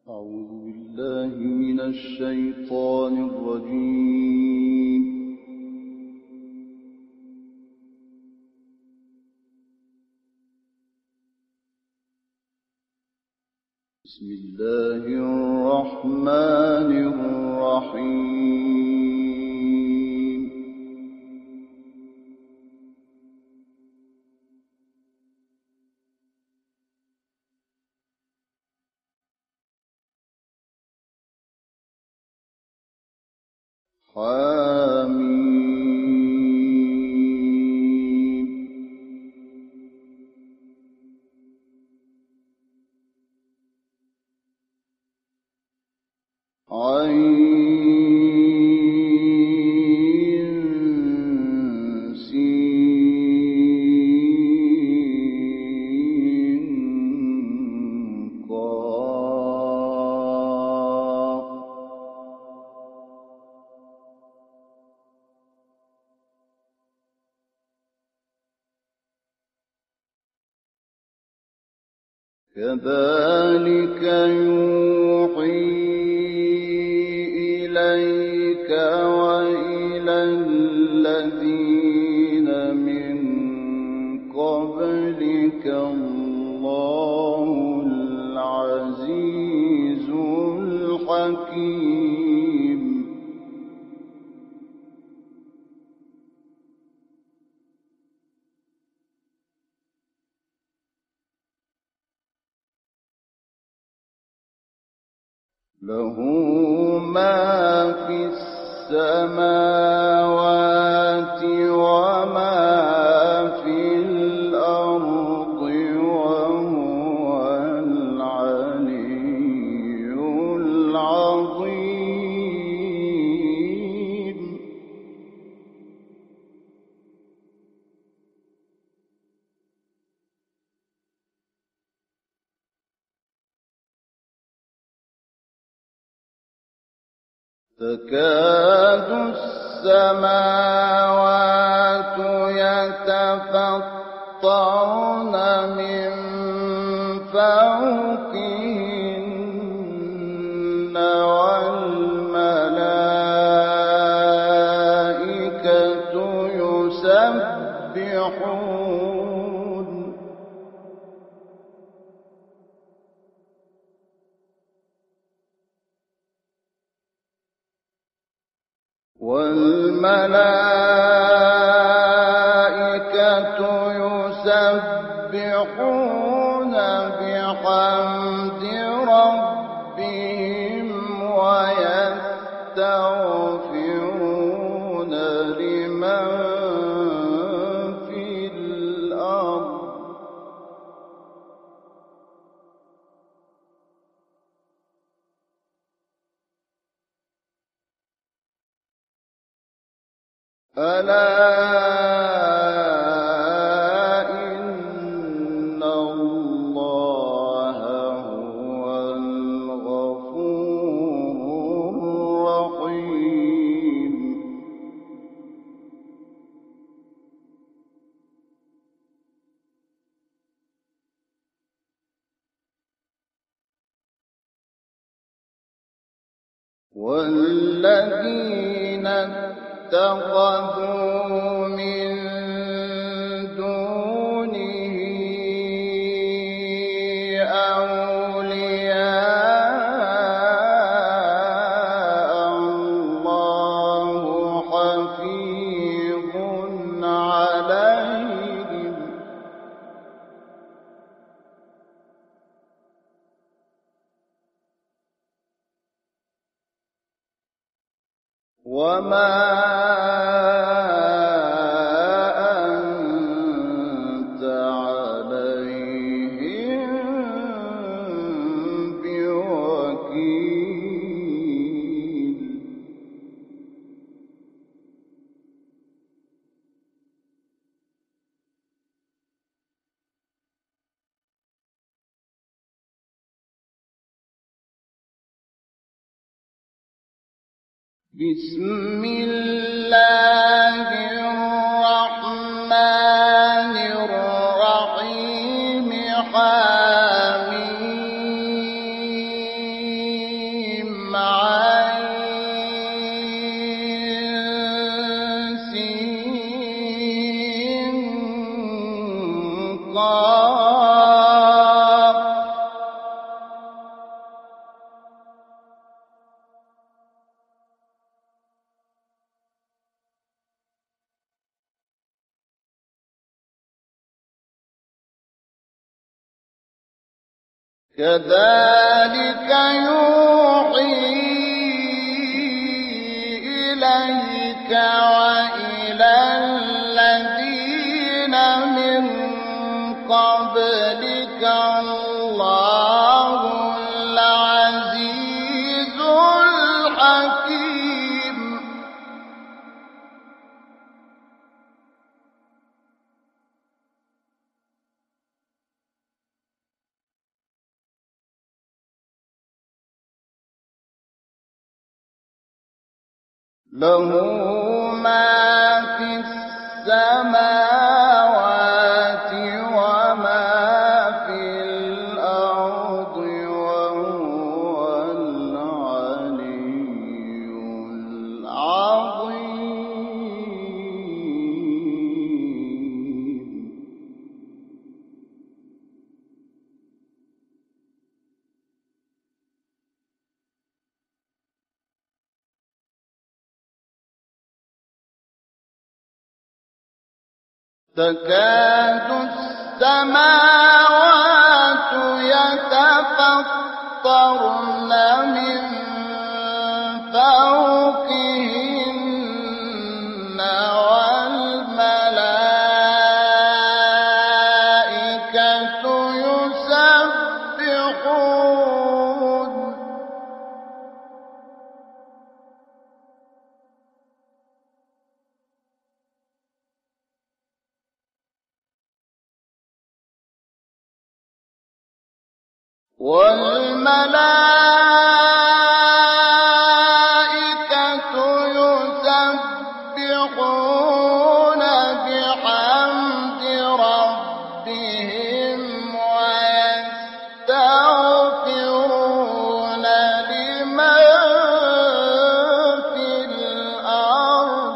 أعوذ بالله من الشيطان الرجيم. بسم الله الرحمن الرحيم. حميم. عين سين قاف. كذلك يوحي إليك وإلى الذين من قبلك الله العزيز الحكيم. له ما في السماوات وما في الأرض وهو العلي العظيم. تكاد السماوات يتفطرن من فوقهن والملائكة يسبحون بحمد ربهم ويستغفرون لمن في الأرض. ألا إن الله هو الغفور الرحيم. والذين اتخذوا من دونه أولياء الله حفيظ عليهم وما أنت عليهم بوكيل. بسم الله الرحمن الرحيم. حميم. كذلك يوحي إليك وإلى الذين من قبلك الله العزيز الحكيم. له ما في السماوات وما في الأرض وهو العلي العظيم. تكاد السماوات يتفطرن من فوقهن والملائكة يسبحون والملائكة يسبحون بحمد ربهم ويستغفرون لمن في الأرض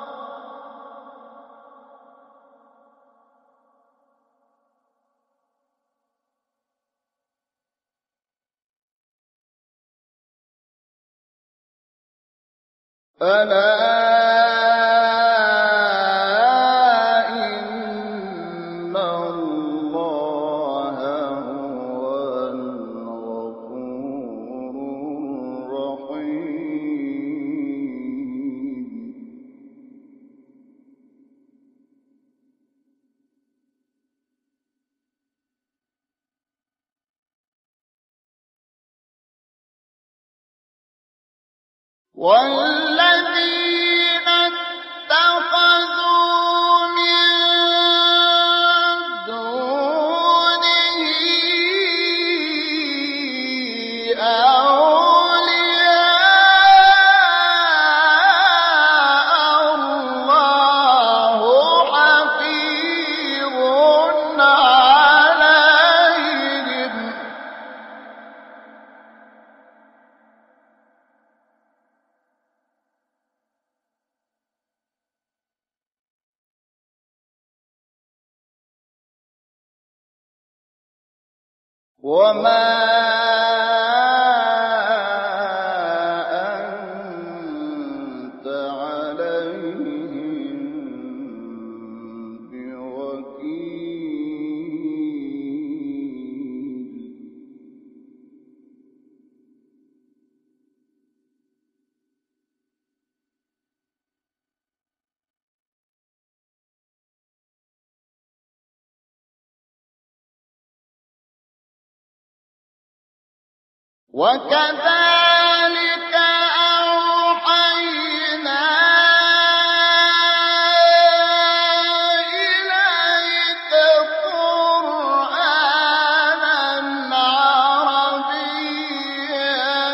ألا إن الله هو الغفور الرحيم. والذين اتخذوا من دونه أولياء الله حفيظ عليهم وما أنت عليهم بوكيل. وكذلك أوحينا إليك قرآنا عربيا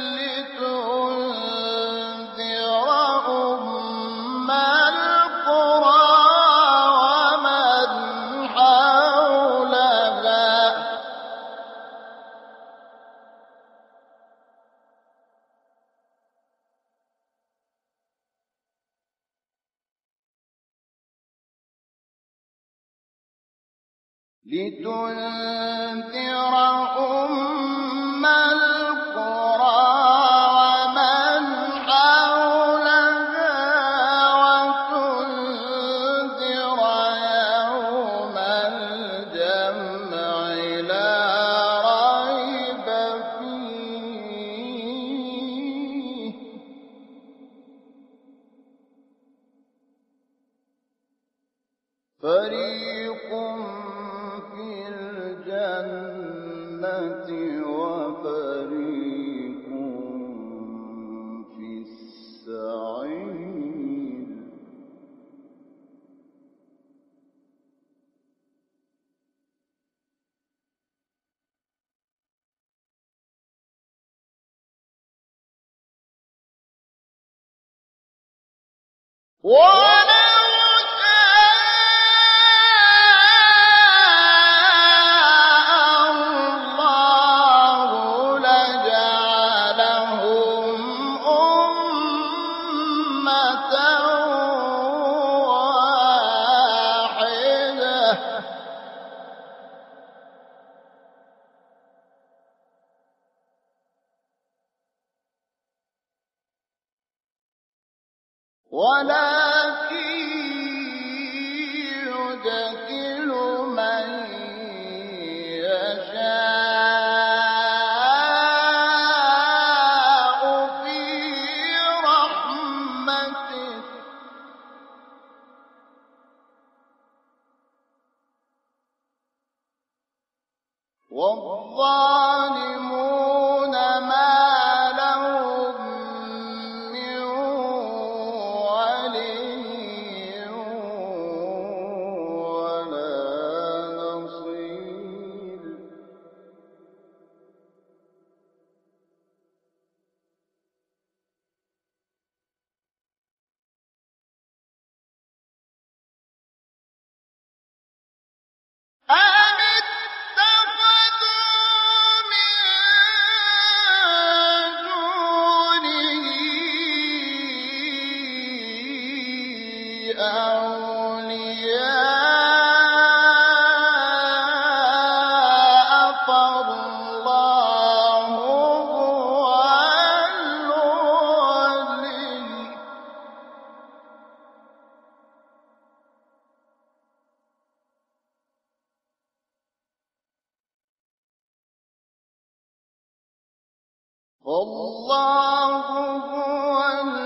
لتنذر أم القرى ومن حولها لتنذر أم القرى ومن حولها وتنذر يوم الجمع لا ريب فيه فريق في الجنة وفريق في السعير ولو شاء الله لجعلهم أمة واحدة ولكن يدخل من يشاء في رحمته والظالمون ما لهم من ولي ولا نصير أم اتخذوا من دونه أولياء فالله هو الولي والله هو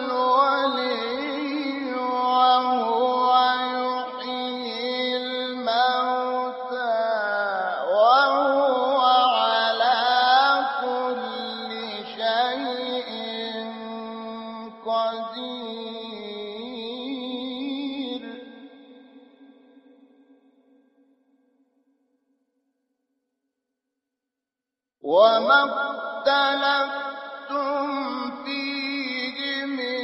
الولي وهو يحيي الموتى وهو على كل شيء قدير وما اختلفتم فيه من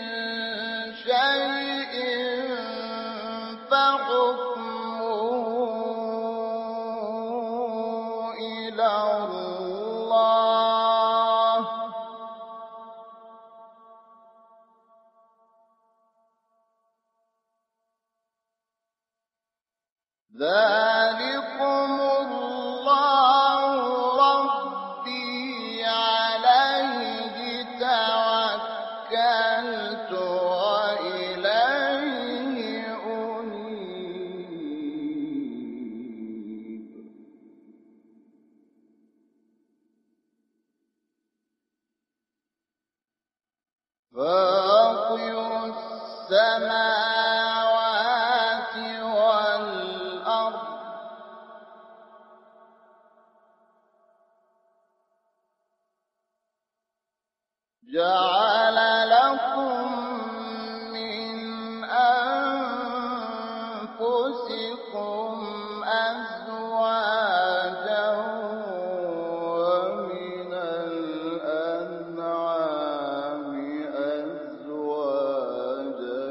شيء فحكمه إلى الله ذلكم الله ربي عليه توكلت وإليه أنيب فاطر السماوات والأرض جعل لكم من أنفسكم أزواجا ومن الأنعام أزواجا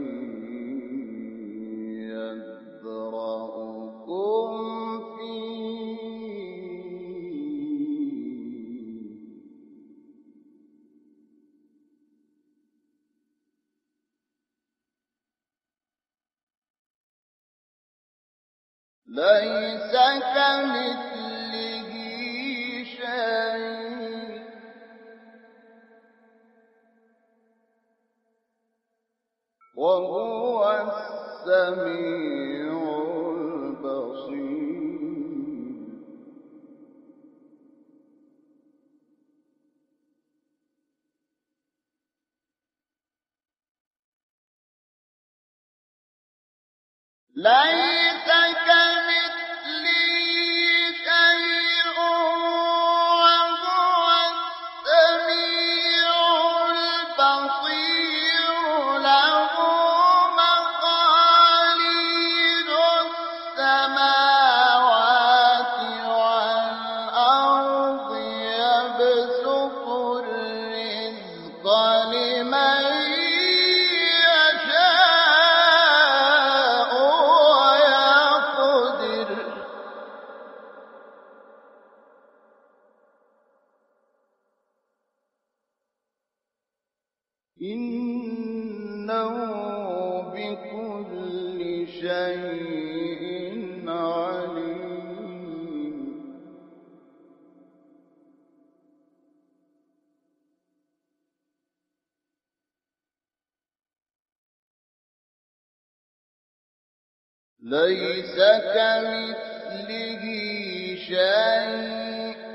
يذرأكم فيه ليس كمثله شيء وهو السميع البصير. ليس كمثله شيء وهو السميع البصير. له مقاليد السماوات والأرض يبسط الرزق لمن إنه بكل شيء عليم. ليس كمثله شيء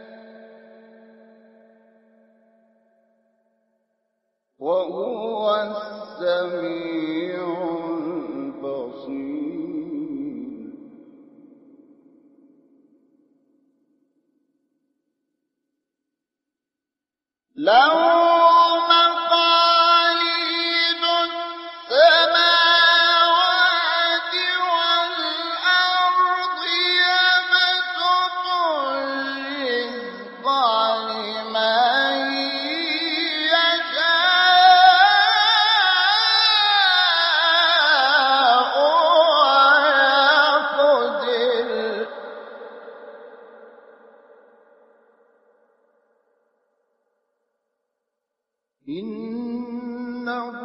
وهو السميع البصير. له مقاليد السماوات والأرض يبسط الرزق لمن إنه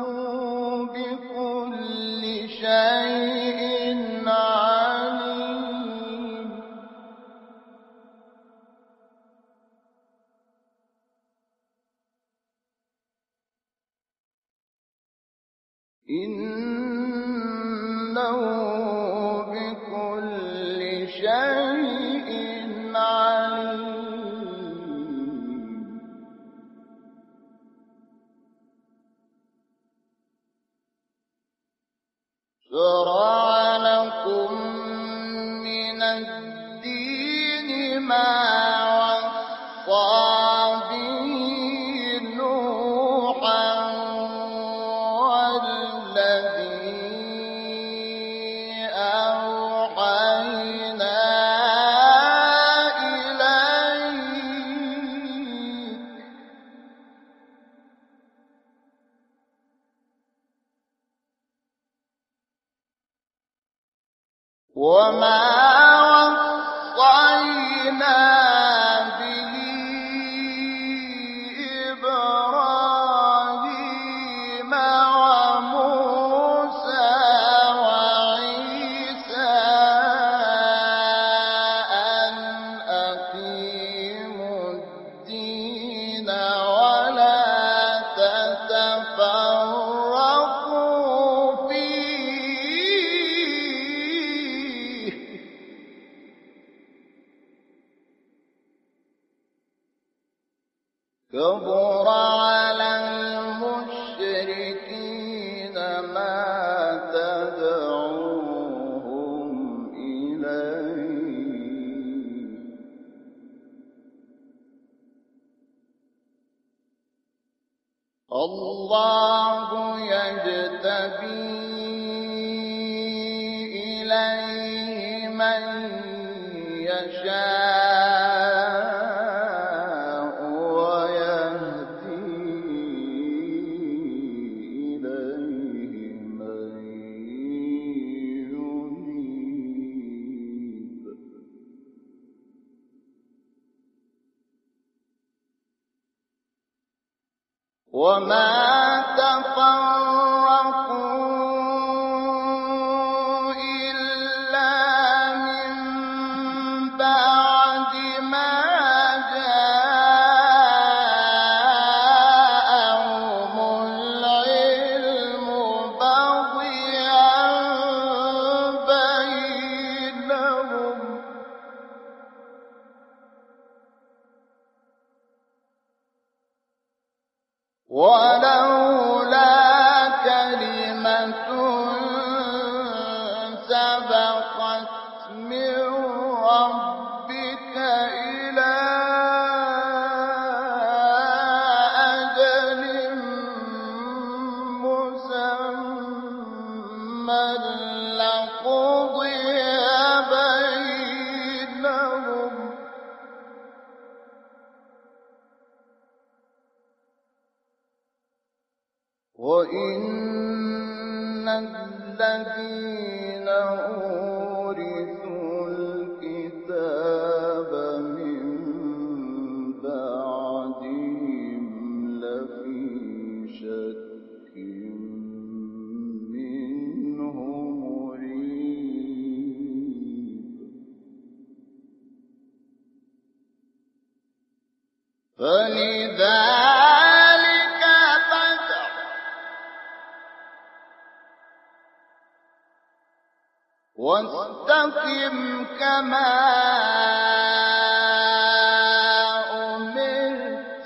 بكل شيء عليم. إنه بكل شيء عليم. شرع لكم من الدين ما وصى به نوحا والذي أوحينا إليك وما وصينا به إبراهيم وموسى وعيسى أن أقيموا الدين ولا تتفرقوا فيه كبر على المشركين ما تدعوهم إليه. الله يجتبي إليه من يشاء ويهدي إليه من ينيب. وما تفرقوا إلا من بعد ما جاءهم العلم بغيا بينهم ولولا كلمة سبقت من ربك إلى أجل مسمى لقضي بينهم وإن الذين أورثوا الكتاب من بعدهم لفي شك منه مريب فلذلك فادع واستقم كما أمرت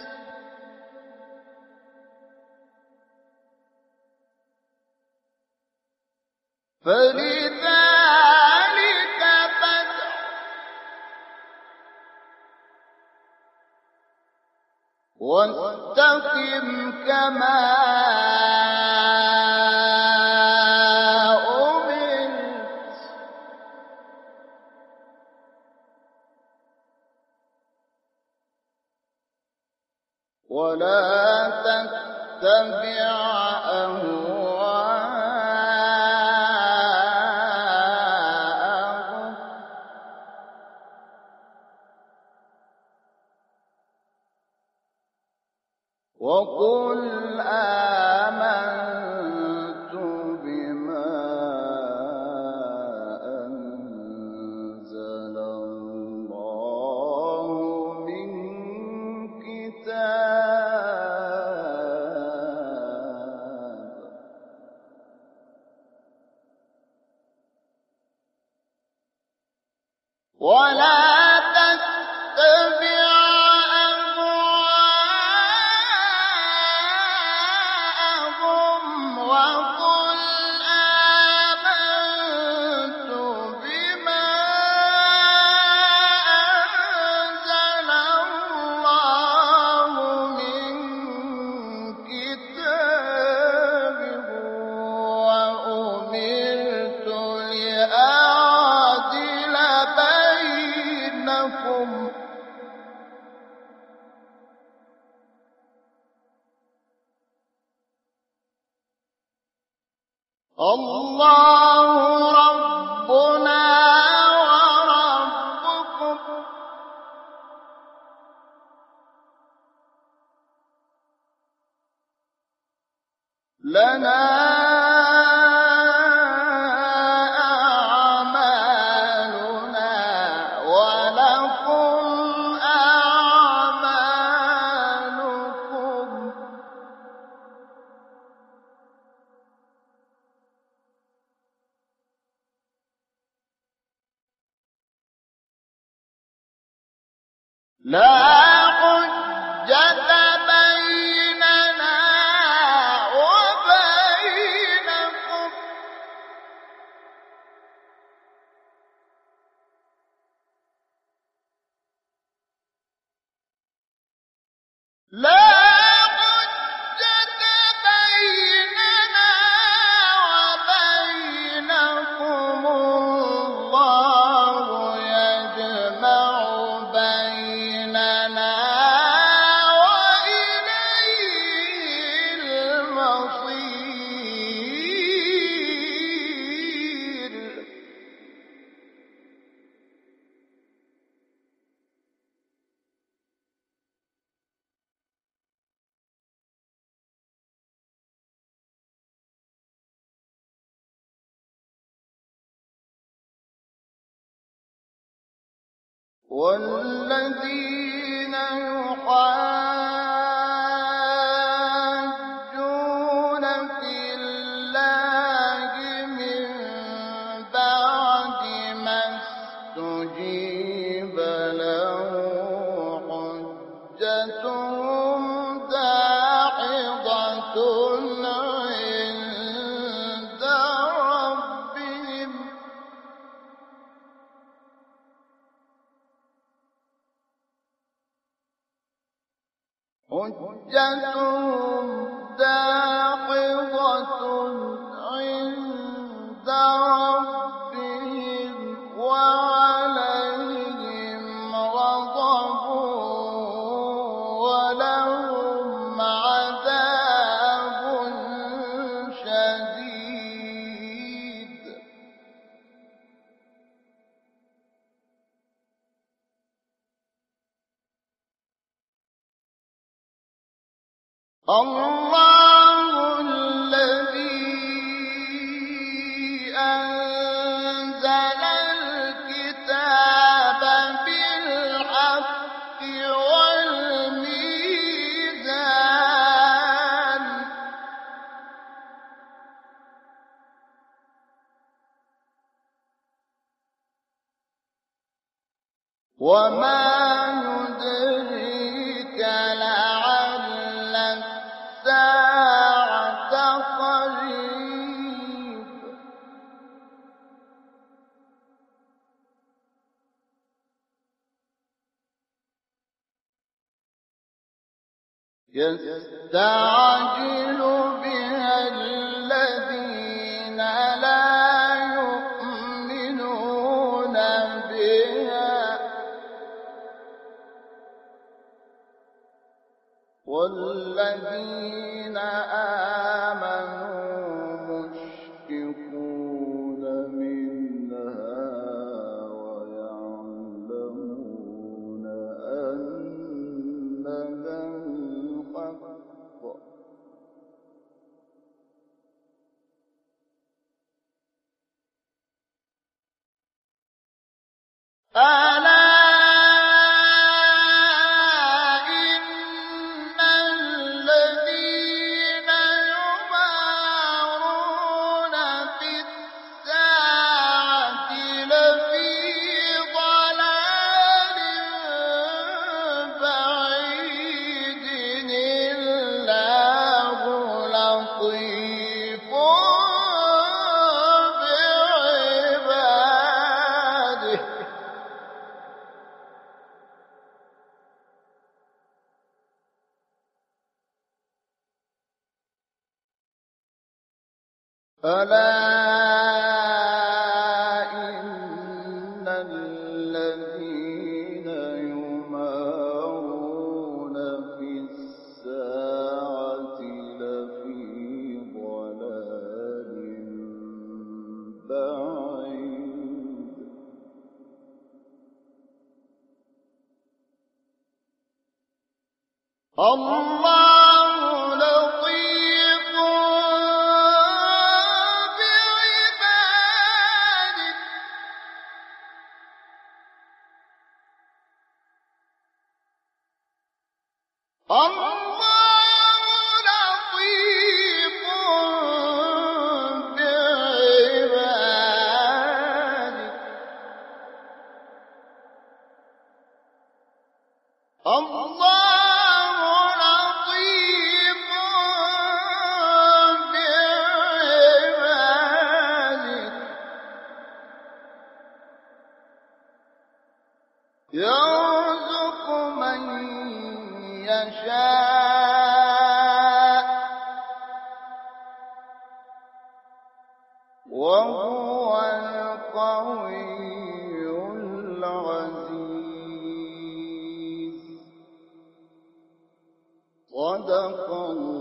فلذلك فادع واستقم كما أمرت ولا تتبع أهواءهم وقل آمنت بما أنزل الله من كتاب ولا تتبع أهواءهم وقل آمنت بما أنزل الله من كتاب وأمرت لأعدل بينكم الله ربنا وربكم لنا أعمالنا ولكم أعمالكم لا حجة بيننا وبينكم لا حجة بيننا وبينكم الله يجمع بيننا وإليه المصير والذين يحاجون في الله من بعد ما استجيب له حجتهم داحضة عند ربهم وعليهم غضب ولهم عذاب شديد الله الذي أنزل الكتاب بالحق والميزان وما يدريك لعل الساعة قريب يستعجل بها الذين لا يؤمنون بها والذين آمنوا مشفقون منها ويعلمون أنها الحق ألا إن الذين يمارون في الساعة لفي ضلال بعيد الله لطيف بعباده ألا إن الذين يمارون في الساعة لفي ضلال بعيد الله لطيف بعباده الله لطيف بعباده الله لطيف بعباده يرزق من يشاء وهو القوي العزيز صدق الله